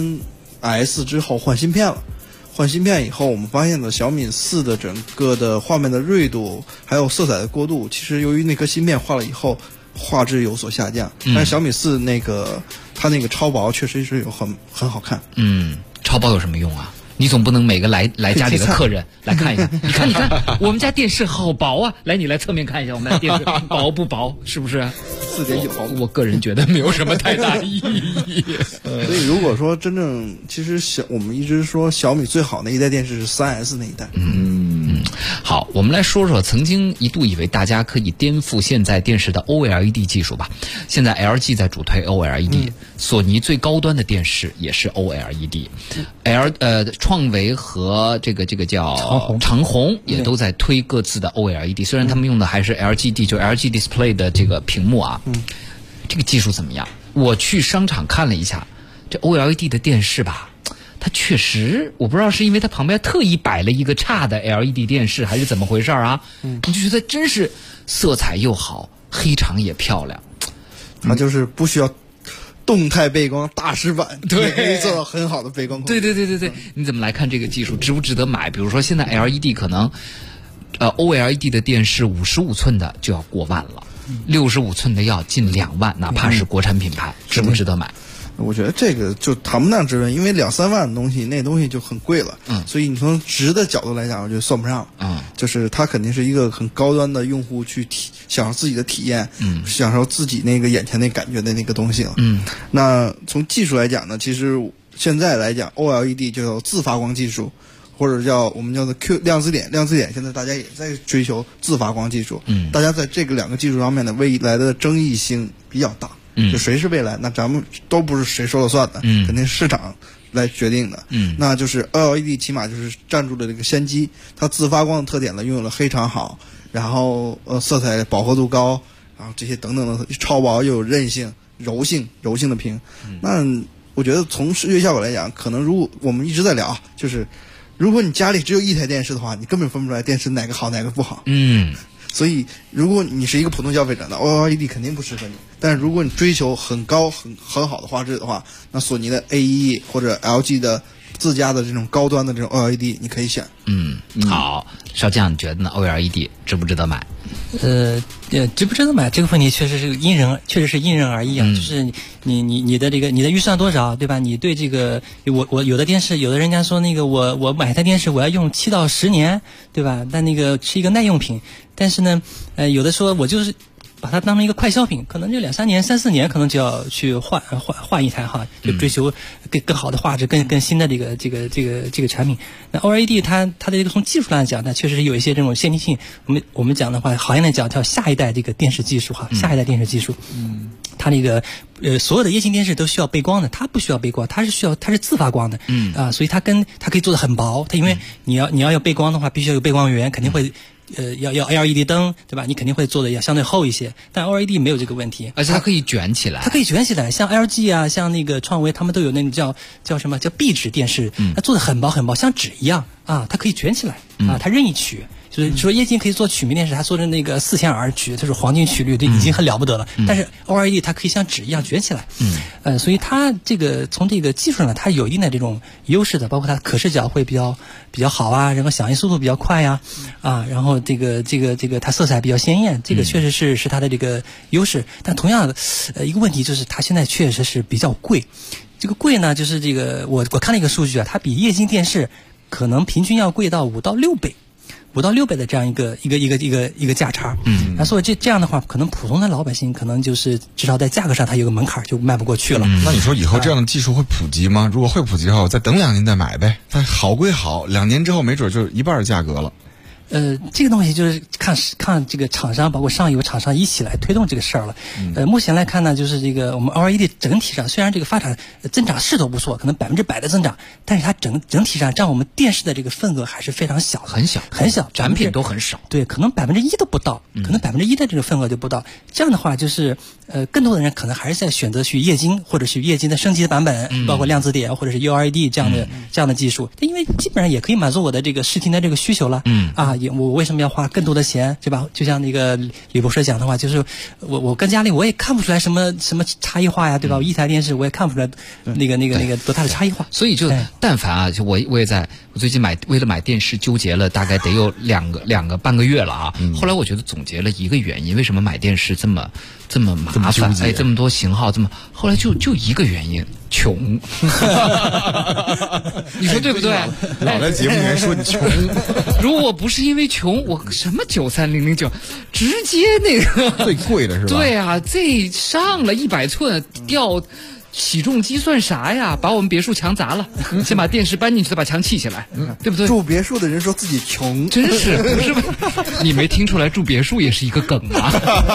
[SPEAKER 17] 3S 之后换芯片了。换芯片以后，我们发现了小米4的整个的画面的锐度，还有色彩的过渡，其实由于那颗芯片换了以后，画质有所下降。但是小米4它那个超薄确实是有很好看。
[SPEAKER 14] 超薄有什么用啊？你总不能每个来家里的客人来看一下，你看，我们家电视好薄啊！来，你来侧面看一下我们家电视薄不薄，是不是
[SPEAKER 17] ？4.9毫米。
[SPEAKER 14] 我个人觉得没有什么太大意义。
[SPEAKER 17] 所以如果说真正，其实我们一直说小米最好的一代电视是3S 那一代。
[SPEAKER 14] 好，我们来说说曾经一度以为大家可以颠覆现在电视的 OLED 技术吧。现在 LG 在主推 OLED，索尼最高端的电视也是 OLED，创维和这个叫长虹也都在推各自的 OLED，虽然他们用的还是 LGD， 就 LG Display 的这个屏幕啊。这个技术怎么样？我去商场看了一下，这 OLED 的电视吧，它确实，我不知道是因为它旁边特意摆了一个差的 LED 电视，还是怎么回事啊？你就觉得真是色彩又好，黑场也漂亮。
[SPEAKER 17] 它就是不需要动态背光，大师版也可以做到很好的背光控制。
[SPEAKER 14] 对，你怎么来看这个技术？值不值得买？比如说现在 LED 可能，OLED 的电视55寸的就要过万了。65寸的要近2万，哪怕是国产品牌，值不值得买？
[SPEAKER 17] 我觉得这个就谈不上值得，因为2-3万的东西，那东西就很贵了。所以你从值的角度来讲，我觉得算不上。就是它肯定是一个很高端的用户去享受自己的体验，享受自己那个眼前那感觉的那个东西了。那从技术来讲呢，其实现在来讲 ，OLED 就有自发光技术。或者我们叫做 Q 量子点，现在大家也在追求自发光技术。大家在这个2个技术上面的未来的争议性比较大。就谁是未来，那咱们都不是谁说了算的，肯定是市场来决定的。那就是 OLED 起码就是占住了这个先机，它自发光的特点呢，拥有了黑场好，然后色彩饱和度高，然后这些等等的超薄又有韧性、柔性的屏。那我觉得从视觉效果来讲，可能如果我们一直在聊，就是如果你家里只有1台电视的话，你根本分不出来电视哪个好哪个不好。所以如果你是一个普通消费者，那 OLED 肯定不适合你。但是如果你追求很高很好的画质的话，那索尼的 A1 或者 LG 的自家的这种高端的这种 OLED 你可以选。
[SPEAKER 14] 好，少将你觉得呢 ？OLED 值不值得买？
[SPEAKER 16] 值不值得买这个问题确实是因人而异啊。就是你的预算多少，对吧？你对这个我有的电视，有的人家说那个我买台电视我要用7到10年，对吧？但那个是一个耐用品，但是呢，有的说我就是把它当成一个快消品，可能就2-3年、3-4年，可能就要去换一台哈，就追求更好的画质、更新的这个产品。那 OLED 它的这个从技术来讲，它确实是有一些这种先进性。我们讲的话，行业来讲叫下一代这个电视技术哈，下一代电视技术。它那个所有的液晶电视都需要背光的，它不需要背光，它是自发光的。所以它可以做的很薄，它因为你要有背光的话，必须要有背光源，肯定会。要 LED 灯，对吧？你肯定会做的要相对厚一些，但 OLED 没有这个问题，
[SPEAKER 14] 而且它可以卷起来。
[SPEAKER 16] 它可以卷起来，像 LG 啊，像那个创维，他们都有那种叫什么叫壁纸电视，它做的很薄很薄，像纸一样啊，它可以卷起来啊，它任意取。就是说液晶可以做曲面电视，它做的那个4000R曲，它是黄金曲率，这已经很了不得了。但是 OLED 它可以像纸一样卷起来。所以它这个从这个技术上，它有一定的这种优势的，包括它可视角会比较好啊，然后响应速度比较快呀，然后这个它色彩比较鲜艳，这个确实是它的这个优势。但同样的，一个问题就是它现在确实是比较贵。这个贵呢，就是这个我看了一个数据啊，它比液晶电视可能平均要贵到5到6倍。5到6倍的这样一个价差，所以这样的话，可能普通的老百姓可能就是至少在价格上它有个门槛，就迈不过去了。
[SPEAKER 15] 那你说以后这样的技术会普及吗？如果会普及的话，我再等2年再买呗。但好归好，2年之后没准就1半价格了。
[SPEAKER 16] 这个东西就是看这个厂商，包括上游厂商一起来推动这个事儿了。目前来看呢，就是这个我们 OLED 整体上虽然这个发展增长势头不错，可能100%的增长，但是它整体上占我们电视的这个份额还是非常小，
[SPEAKER 14] 很小，产品都很少。
[SPEAKER 16] 对，可能1%都不到，可能1%的这个份额就不到。这样的话，就是更多的人可能还是在选择去液晶或者是液晶的升级的版本，包括量子点或者是 ULED 这样的技术，因为基本上也可以满足我的这个视听的这个需求了。我为什么要花更多的钱，对吧？就像那个李博士讲的话，就是我跟家里我也看不出来什么差异化呀，对吧？我一台电视我也看不出来那个多大的差异化。
[SPEAKER 14] 所以就但凡啊，就我最近为了买电视纠结了大概得有半个月了啊。后来我觉得总结了一个原因，为什么买电视这么麻烦？这么多型号，后来就一个原因。穷，你说对不对？
[SPEAKER 15] 老在节目里面说你穷，
[SPEAKER 14] 如果不是因为穷，我什么93009，直接那个
[SPEAKER 15] 最贵的是吧？
[SPEAKER 14] 对啊，这上了100寸掉起重机算啥呀？把我们别墅墙砸了，先把电视搬进去，再把墙砌起来，对不对？
[SPEAKER 17] 住别墅的人说自己穷，
[SPEAKER 14] 真是不是？你没听出来住别墅也是一个梗吗？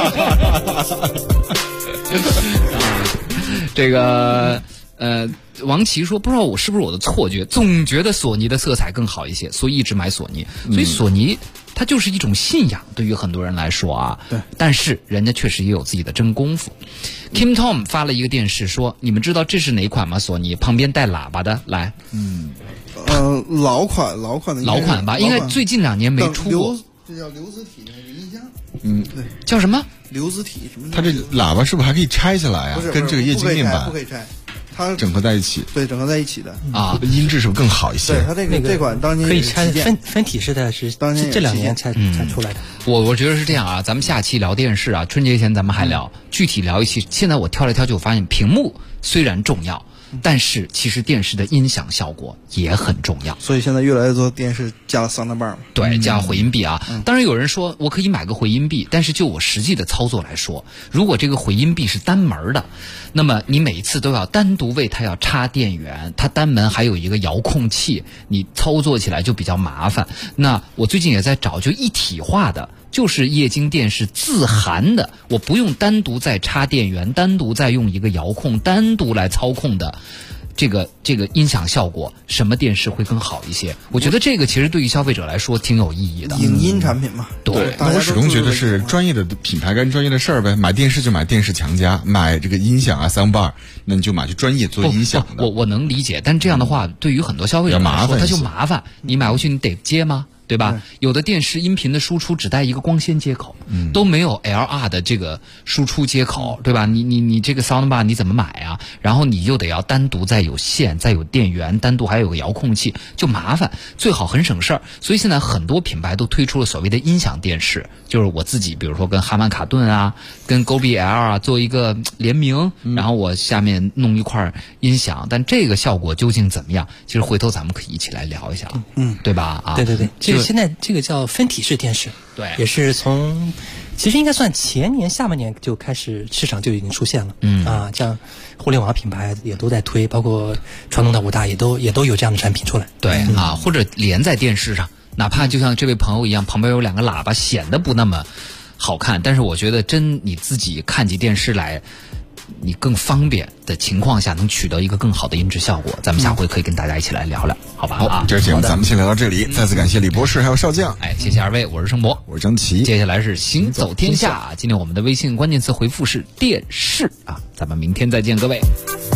[SPEAKER 14] 这个王琦说，不知道我是不是我的错觉，总觉得索尼的色彩更好一些，所以一直买索尼。所以索尼它就是一种信仰，对于很多人来说啊。
[SPEAKER 17] 对。
[SPEAKER 14] 但是人家确实也有自己的真功夫。Kim Tom 发了一个电视说，你们知道这是哪款吗？索尼旁边带喇叭的，来。
[SPEAKER 17] 老款
[SPEAKER 14] 吧，应该最近2年没出过。
[SPEAKER 17] 这叫流子体那个音箱。对。
[SPEAKER 14] 叫什么？
[SPEAKER 17] 流子体什么？
[SPEAKER 15] 它这喇叭是不是还可以拆下来啊？跟这个液晶面板
[SPEAKER 17] 不可以拆。它
[SPEAKER 15] 整合在一起，
[SPEAKER 17] 对，整合在一起的
[SPEAKER 14] 啊，
[SPEAKER 15] 音质是不是更好一些？
[SPEAKER 17] 对，它这款当年
[SPEAKER 16] 可以拆分体式的是当年这2年才出来的。
[SPEAKER 14] 我觉得是这样啊，咱们下期聊电视啊，春节前咱们还聊，具体聊一期。现在我挑来挑去，我发现屏幕虽然重要，但是其实电视的音响效果也很重要。
[SPEAKER 17] 所以现在越来越多电视加了3大瓣嘛。
[SPEAKER 14] 对，加回音壁啊。当然有人说我可以买个回音壁，但是就我实际的操作来说，如果这个回音壁是单门的，那么你每一次都要单独为它要插电源，它单门还有一个遥控器，你操作起来就比较麻烦。那我最近也在找，就一体化的，就是液晶电视自含的，我不用单独再插电源，单独再用一个遥控，单独来操控的。这个音响效果，什么电视会更好一些？我觉得这个其实对于消费者来说挺有意义的。
[SPEAKER 17] 影音产品嘛，
[SPEAKER 15] 对。那我始终觉得是专业的品牌干专业的事儿呗。买电视就买电视强加，买这个音响啊 soundbar， 那你就买去专业做音响的。
[SPEAKER 14] 我能理解，但这样的话，对于很多消费者来说，它就麻烦。你买回去你得接吗？对吧？有的电视音频的输出只带一个光纤接口，都没有 LR 的这个输出接口，对吧？你这个 soundbar 你怎么买啊？然后你又得要单独再有线，再有电源，单独还有个遥控器，就麻烦。最好很省事儿。所以现在很多品牌都推出了所谓的音响电视，就是我自己比如说跟哈曼卡顿啊，跟 Gobi L 啊做一个联名，然后我下面弄一块音响，但这个效果究竟怎么样？其实回头咱们可以一起来聊一下，对吧？啊，
[SPEAKER 16] 对。现在这个叫分体式电视，
[SPEAKER 14] 对，
[SPEAKER 16] 也是其实应该算前年下半年就开始市场就已经出现了，像互联网品牌也都在推，包括传统的5大也都有这样的产品出来，
[SPEAKER 14] 对或者连在电视上，哪怕就像这位朋友一样，旁边有2个喇叭，显得不那么好看，但是我觉得你自己看起电视来，你更方便的情况下，能取得一个更好的音质效果。咱们下回可以跟大家一起来聊聊，好吧？
[SPEAKER 15] 好，这节目咱们先聊到这里，再次感谢李博士还有少将。
[SPEAKER 14] 谢谢2位，我是盛博，
[SPEAKER 15] 我是张琪。
[SPEAKER 14] 接下来是行走天下，今天我们的微信关键词回复是电视啊，咱们明天再见，各位。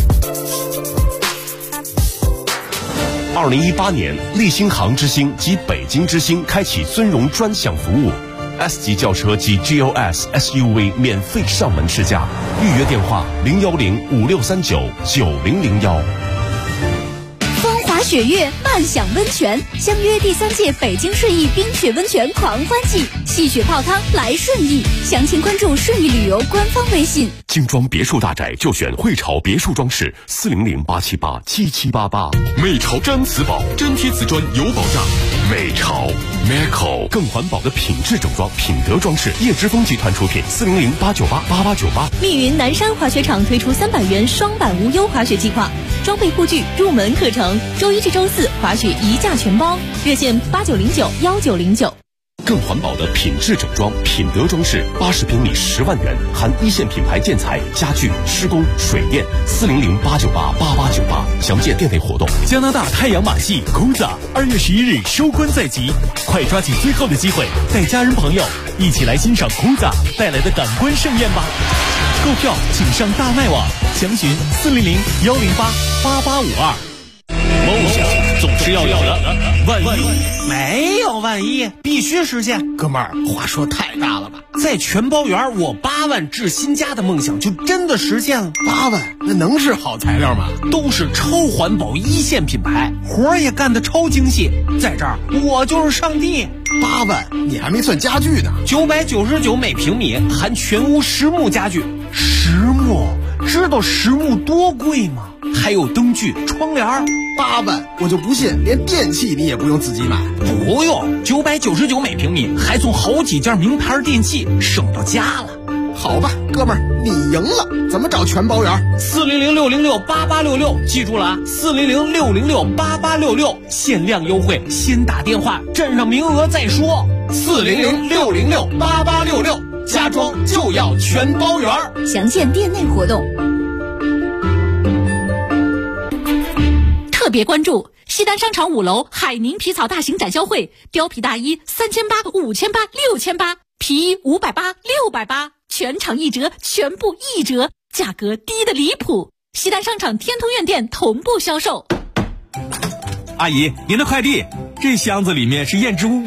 [SPEAKER 1] 2018年，立新航之星及北京之星开启尊荣专享服务。S 级轿车及 GLS SUV 免费上门试驾，预约电话01056399001。
[SPEAKER 5] 风华雪月，漫享温泉，相约第3届北京顺义冰雪温泉狂欢季，戏雪泡汤来顺义，详情关注顺义旅游官方微信。
[SPEAKER 1] 精装别墅大宅就选汇潮别墅装饰，400-878-7788。美潮毡瓷宝，粘贴瓷砖有保障。美潮 Meco 更环保的品质整装，品德装饰，叶之峰集团出品，400-898-8898。
[SPEAKER 9] 密云南山滑雪场推出300元双板无忧滑雪计划，装备护具、入门课程，周1至周4滑雪一价全包，热线89091909。
[SPEAKER 1] 更环保的品质整装，品德装饰，80平米10万元，含1线品牌建材、家具、施工、水电，400-898-8898。详见店内活动。
[SPEAKER 2] 加拿大太阳马戏 Kuza 2月11日收官在即，快抓紧最后的机会，带家人朋友一起来欣赏 Kuza 带来的感官盛宴吧！购票请上大麦网，详询400-108-8852。梦想总是要有的，万一
[SPEAKER 4] 没有万一，必须实现。哥们儿，话说太大了吧？在全包园，我8万置新家的梦想就真的实现了。
[SPEAKER 18] 8万，那能是好材料吗？
[SPEAKER 4] 都是超环保1线品牌，活儿也干得超精细。在这儿，我就是上帝。
[SPEAKER 18] 8万，你还没算家具呢。
[SPEAKER 4] 999每平米，含全屋实木家具。实木，知道实木多贵吗？还有灯具、窗帘。
[SPEAKER 18] 8万，我就不信连电器你也不用自己买。
[SPEAKER 4] 不用，999每平米，还送好几件名牌电器，省到家了。
[SPEAKER 18] 好吧，哥们儿，你赢了，怎么找全包圆
[SPEAKER 4] ？400-606-8866，记住了啊，400-606-8866，限量优惠，先打电话，占上名额再说。400-606-8866，家装就要全包圆。
[SPEAKER 5] 详见店内活动。
[SPEAKER 3] 特别关注西单商场5楼海宁皮草大型展销会，貂皮大衣3800、5800、6800，皮衣580、680，全场1折，全部1折，价格低得离谱。西单商场天通苑店同步销售。
[SPEAKER 2] 阿姨，您的快递，这箱子里面是燕之屋